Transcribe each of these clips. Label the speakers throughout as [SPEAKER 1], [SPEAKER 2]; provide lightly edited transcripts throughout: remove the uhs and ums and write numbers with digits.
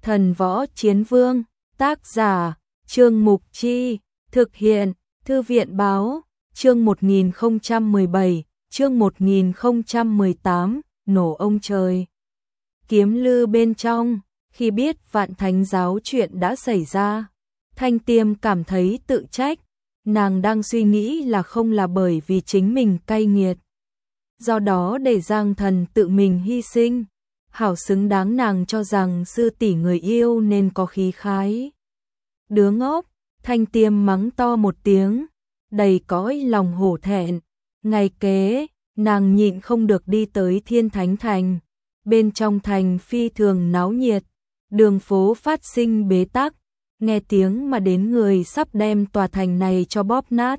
[SPEAKER 1] Thần Võ Chiến Vương, tác giả, Trương Mục Chi, thực hiện, Thư viện Báo, chương 1017, chương 1018, nổ ông trời. Kiếm Lư bên trong, khi biết Vạn Thánh Giáo chuyện đã xảy ra, Thanh Tiêm cảm thấy tự trách, nàng đang suy nghĩ là không là bởi vì chính mình cay nghiệt. Do đó để Giang Thần tự mình hy sinh, hảo xứng đáng nàng cho rằng sư tỷ người yêu nên có khí khái. Đứa ngốc, Thanh Tiêm mắng to một tiếng, đầy cõi lòng hổ thẹn. Ngày kế, nàng nhịn không được đi tới Thiên Thánh Thành. Bên trong thành phi thường náo nhiệt, đường phố phát sinh bế tắc, nghe tiếng mà đến người sắp đem tòa thành này cho bóp nát.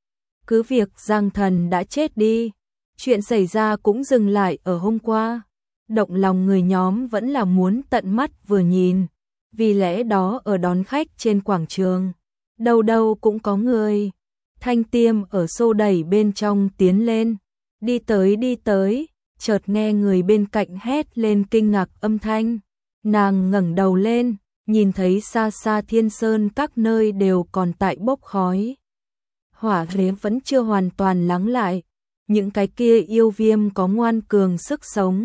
[SPEAKER 1] Cứ việc Giang Thần đã chết đi, chuyện xảy ra cũng dừng lại ở hôm qua. Động lòng người nhóm vẫn là muốn tận mắt vừa nhìn, vì lẽ đó ở đón khách trên quảng trường, đâu đâu cũng có người. Thanh Tiêm ở xô đẩy bên trong tiến lên, đi tới, chợt nghe người bên cạnh hét lên kinh ngạc âm thanh. Nàng ngẩng đầu lên, nhìn thấy xa xa Thiên Sơn các nơi đều còn tại bốc khói. Hỏa thế vẫn chưa hoàn toàn lắng lại, những cái kia yêu viêm có ngoan cường sức sống,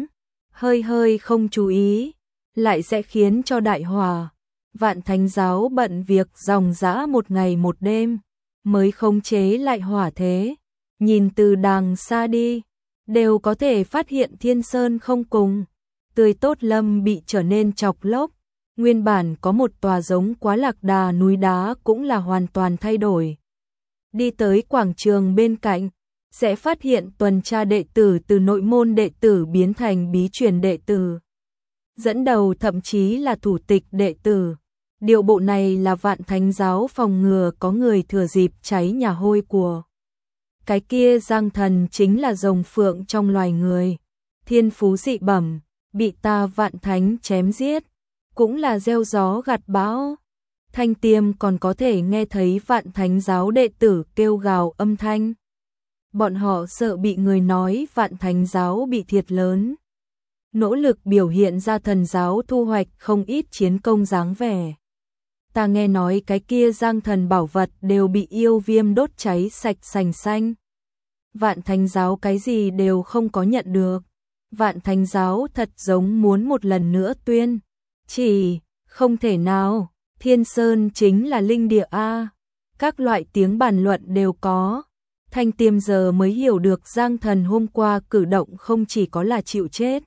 [SPEAKER 1] hơi không chú ý, lại sẽ khiến cho đại hỏa. Vạn Thánh Giáo bận việc ròng rã một ngày một đêm, mới khống chế lại hỏa thế. Nhìn từ đàng xa đi, đều có thể phát hiện Thiên Sơn không cùng tươi tốt lâm bị trở nên chọc lốc. Nguyên bản có một tòa giống Quá Lạc Đà núi đá cũng là hoàn toàn thay đổi. Đi tới quảng trường bên cạnh, sẽ phát hiện tuần tra đệ tử từ nội môn đệ tử biến thành bí truyền đệ tử. Dẫn đầu thậm chí là thủ tịch đệ tử. Điệu bộ này là Vạn Thánh Giáo phòng ngừa có người thừa dịp cháy nhà hôi của. Cái kia Giang Thần chính là rồng phượng trong loài người. Thiên phú dị bẩm, bị ta Vạn Thánh chém giết, cũng là gieo gió gặt bão. Thanh Tiêm còn có thể nghe thấy Vạn Thánh Giáo đệ tử kêu gào âm thanh. Bọn họ sợ bị người nói Vạn Thánh Giáo bị thiệt lớn. Nỗ lực biểu hiện ra thần giáo thu hoạch không ít chiến công dáng vẻ. Ta nghe nói cái kia Giang Thần bảo vật đều bị yêu viêm đốt cháy sạch sành xanh. Vạn Thánh Giáo cái gì đều không có nhận được. Vạn Thánh Giáo thật giống muốn một lần nữa tuyên. Chỉ, không thể nào, Thiên Sơn chính là linh địa A. Các loại tiếng bàn luận đều có. Thanh Tiêm giờ mới hiểu được Giang Thần hôm qua cử động không chỉ có là chịu chết,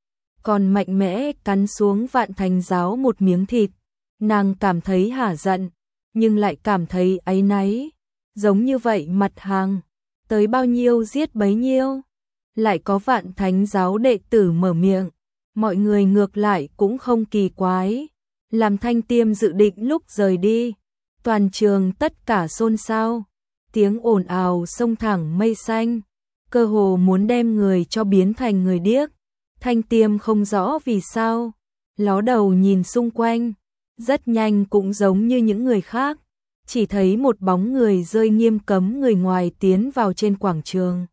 [SPEAKER 1] còn mạnh mẽ cắn xuống Vạn Thánh Giáo một miếng thịt. Nàng cảm thấy hả giận, nhưng lại cảm thấy áy náy. Giống như vậy mặt hàng, tới bao nhiêu giết bấy nhiêu. Lại có Vạn Thánh Giáo đệ tử mở miệng, mọi người ngược lại cũng không kỳ quái. Làm Thanh Tiêm dự định lúc rời đi, toàn trường tất cả xôn xao. Tiếng ồn ào xông thẳng mây xanh, cơ hồ muốn đem người cho biến thành người điếc. Thanh Tiêm không rõ vì sao, ló đầu nhìn xung quanh, rất nhanh cũng giống như những người khác, chỉ thấy một bóng người rơi nghiêm cấm người ngoài tiến vào trên quảng trường.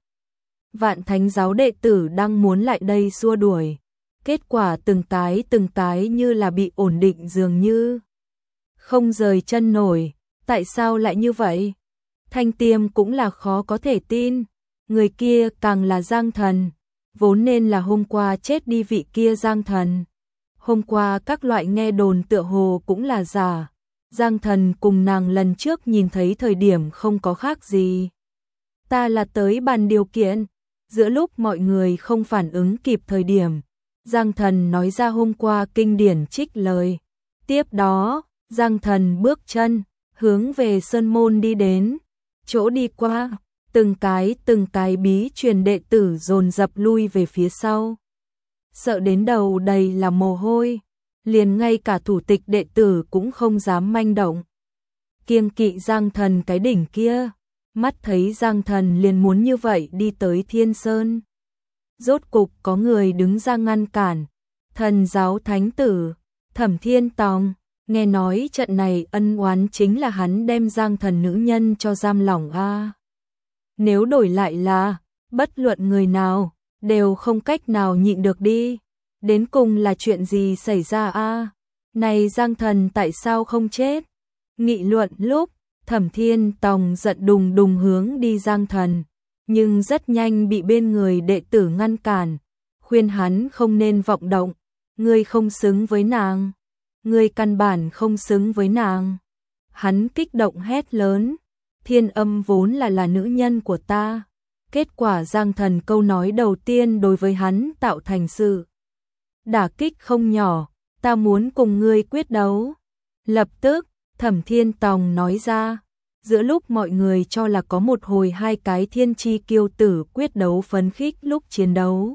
[SPEAKER 1] Vạn Thánh Giáo đệ tử đang muốn lại đây xua đuổi, kết quả từng cái như là bị ổn định dường như không rời chân nổi. Tại sao lại như vậy? Thanh Tiêm cũng là khó có thể tin, người kia càng là Giang Thần, vốn nên là hôm qua chết đi vị kia Giang Thần. Hôm qua các loại nghe đồn tựa hồ cũng là giả, Giang Thần cùng nàng lần trước nhìn thấy thời điểm không có khác gì. Ta là tới bàn điều kiện, giữa lúc mọi người không phản ứng kịp thời điểm, Giang Thần nói ra hôm qua kinh điển trích lời. Tiếp đó, Giang Thần bước chân, hướng về Sơn Môn đi đến. Chỗ đi qua, từng cái bí truyền đệ tử dồn dập lui về phía sau. Sợ đến đầu đầy là mồ hôi, liền ngay cả thủ tịch đệ tử cũng không dám manh động. Kiêng kỵ Giang Thần cái đỉnh kia, mắt thấy Giang Thần liền muốn như vậy đi tới Thiên Sơn. Rốt cục có người đứng ra ngăn cản, Thần Giáo Thánh Tử, Thẩm Thiên Tòng. Nghe nói trận này ân oán chính là hắn đem Giang Thần nữ nhân cho giam lỏng a. Nếu đổi lại là, bất luận người nào, đều không cách nào nhịn được đi. Đến cùng là chuyện gì xảy ra a? Này Giang Thần tại sao không chết? Nghị luận lúc, Thẩm Thiên Tòng giận đùng đùng hướng đi Giang Thần, nhưng rất nhanh bị bên người đệ tử ngăn cản, khuyên hắn không nên vọng động, ngươi không xứng với nàng, ngươi căn bản không xứng với nàng. Hắn kích động hét lớn, Thiên Âm vốn là nữ nhân của ta. Kết quả Giang Thần câu nói đầu tiên đối với hắn tạo thành sự đả kích không nhỏ, ta muốn cùng ngươi quyết đấu. Lập tức, Thẩm Thiên Tòng nói ra, giữa lúc mọi người cho là có một hồi hai cái thiên chi kiêu tử quyết đấu phấn khích lúc chiến đấu.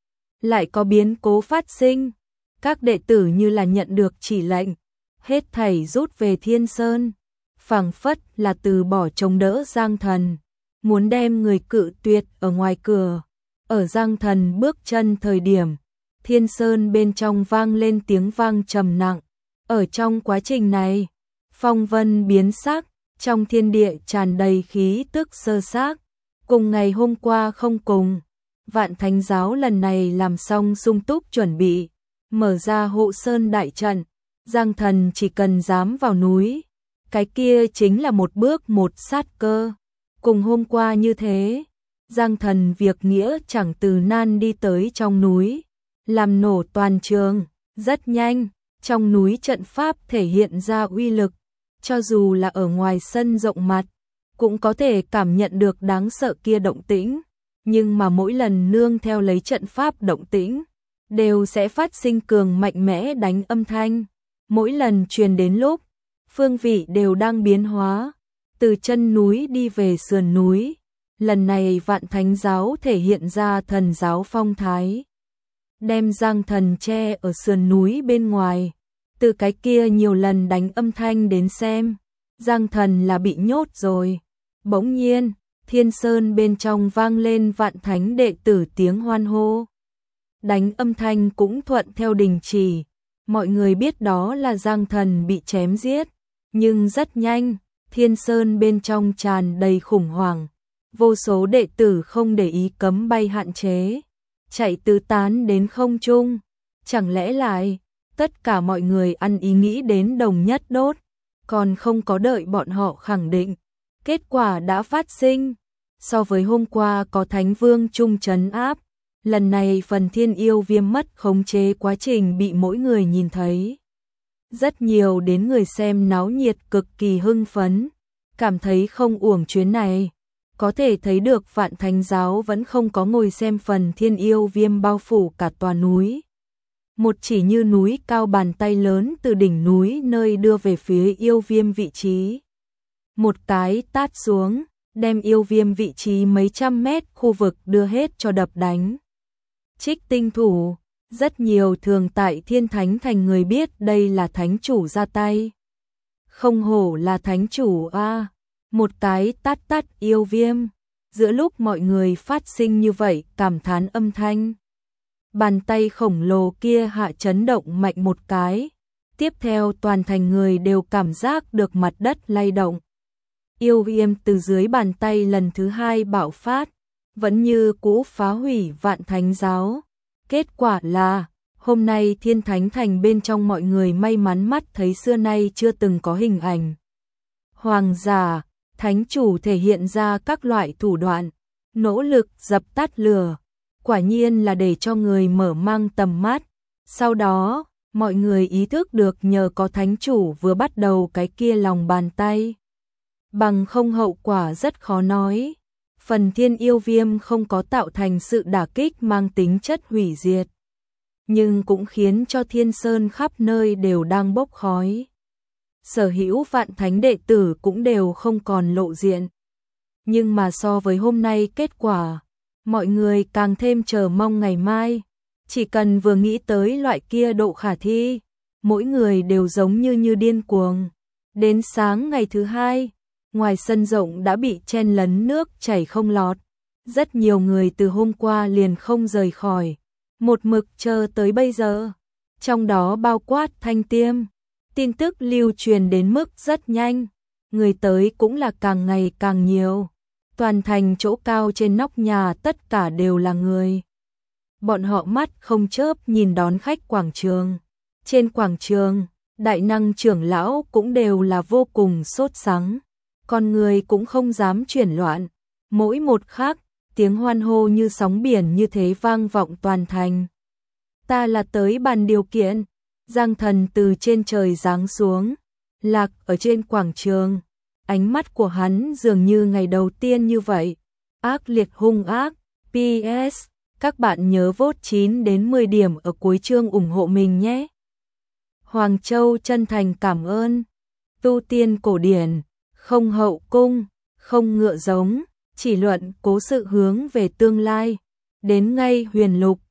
[SPEAKER 1] Lại có biến cố phát sinh, các đệ tử như là nhận được chỉ lệnh, hết thảy rút về Thiên Sơn, phảng phất là từ bỏ chống đỡ Giang Thần, muốn đem người cự tuyệt ở ngoài cửa. Ở Giang Thần bước chân thời điểm, Thiên Sơn bên trong vang lên tiếng vang trầm nặng. Ở trong quá trình này, phong vân biến sắc, trong thiên địa tràn đầy khí tức sơ xác, cùng ngày hôm qua không cùng. Vạn Thánh Giáo lần này làm xong sung túc chuẩn bị, mở ra hộ sơn đại trận, Giang Thần chỉ cần dám vào núi, cái kia chính là một bước một sát cơ. Cùng hôm qua như thế, Giang Thần việc nghĩa chẳng từ nan đi tới trong núi, làm nổ toàn trường, rất nhanh, trong núi trận pháp thể hiện ra uy lực, cho dù là ở ngoài sân rộng mặt, cũng có thể cảm nhận được đáng sợ kia động tĩnh, nhưng mà mỗi lần nương theo lấy trận pháp động tĩnh, đều sẽ phát sinh cường mạnh mẽ đánh âm thanh, mỗi lần truyền đến lúc, phương vị đều đang biến hóa, từ chân núi đi về sườn núi, lần này Vạn Thánh Giáo thể hiện ra thần giáo phong thái, đem Giang Thần che ở sườn núi bên ngoài, từ cái kia nhiều lần đánh âm thanh đến xem, Giang Thần là bị nhốt rồi. Bỗng nhiên, Thiên Sơn bên trong vang lên Vạn Thánh đệ tử tiếng hoan hô. Đánh âm thanh cũng thuận theo đình chỉ, mọi người biết đó là Giang Thần bị chém giết, nhưng rất nhanh, Thiên Sơn bên trong tràn đầy khủng hoảng, vô số đệ tử không để ý cấm bay hạn chế, chạy tứ tán đến không trung, chẳng lẽ lại tất cả mọi người ăn ý nghĩ đến đồng nhất đốt, còn không có đợi bọn họ khẳng định, kết quả đã phát sinh. So với hôm qua có Thánh Vương chung trấn áp, lần này phần Thiên Yêu Viêm mất khống chế quá trình bị mỗi người nhìn thấy. Rất nhiều đến người xem náo nhiệt cực kỳ hưng phấn, cảm thấy không uổng chuyến này. Có thể thấy được Vạn Thánh Giáo vẫn không có ngồi xem phần Thiên Yêu Viêm bao phủ cả tòa núi. Một chỉ như núi cao bàn tay lớn từ đỉnh núi nơi đưa về phía Yêu Viêm vị trí. Một cái tát xuống, đem Yêu Viêm vị trí mấy trăm mét khu vực đưa hết cho đập đánh. Trích tinh thủ, rất nhiều thường tại Thiên Thánh Thành người biết đây là thánh chủ ra tay. Không hổ là thánh chủ a, một cái tát tát Yêu Viêm. Giữa lúc mọi người phát sinh như vậy cảm thán âm thanh, bàn tay khổng lồ kia hạ chấn động mạnh một cái, tiếp theo toàn thành người đều cảm giác được mặt đất lay động. Yêu Viêm từ dưới bàn tay lần thứ hai bạo phát, vẫn như cũ phá hủy Vạn Thánh Giáo. Kết quả là, hôm nay Thiên Thánh Thành bên trong mọi người may mắn mắt thấy xưa nay chưa từng có hình ảnh. Hoàng giả, thánh chủ thể hiện ra các loại thủ đoạn, nỗ lực dập tắt lửa, quả nhiên là để cho người mở mang tầm mắt. Sau đó, mọi người ý thức được nhờ có thánh chủ vừa bắt đầu cái kia lòng bàn tay. Bằng không hậu quả rất khó nói. Phần Thiên Yêu Viêm không có tạo thành sự đả kích mang tính chất hủy diệt, nhưng cũng khiến cho Thiên Sơn khắp nơi đều đang bốc khói. Sở hữu Vạn Thánh đệ tử cũng đều không còn lộ diện. Nhưng mà so với hôm nay kết quả, mọi người càng thêm chờ mong ngày mai. Chỉ cần vừa nghĩ tới loại kia độ khả thi, mỗi người đều giống như điên cuồng. Đến sáng ngày thứ hai, ngoài sân rộng đã bị chen lấn nước chảy không lọt. Rất nhiều người từ hôm qua liền không rời khỏi, một mực chờ tới bây giờ. Trong đó bao quát Thanh Tiêm. Tin tức lưu truyền đến mức rất nhanh, người tới cũng là càng ngày càng nhiều. Toàn thành chỗ cao trên nóc nhà tất cả đều là người. Bọn họ mắt không chớp nhìn đón khách quảng trường. Trên quảng trường, đại năng trưởng lão cũng đều là vô cùng sốt sắng, con người cũng không dám chuyển loạn. Mỗi một khắc, tiếng hoan hô như sóng biển như thế vang vọng toàn thành. Ta là tới bàn điều kiện, Giang Thần từ trên trời giáng xuống, lạc ở trên quảng trường. Ánh mắt của hắn dường như ngày đầu tiên như vậy, ác liệt hung ác. PS, các bạn nhớ vote 9 đến 10 điểm ở cuối chương ủng hộ mình nhé. Hoàng Châu chân thành cảm ơn. Tu tiên cổ điển, không hậu cung, không ngựa giống, chỉ luận cố sự hướng về tương lai. Đến ngay huyền lục,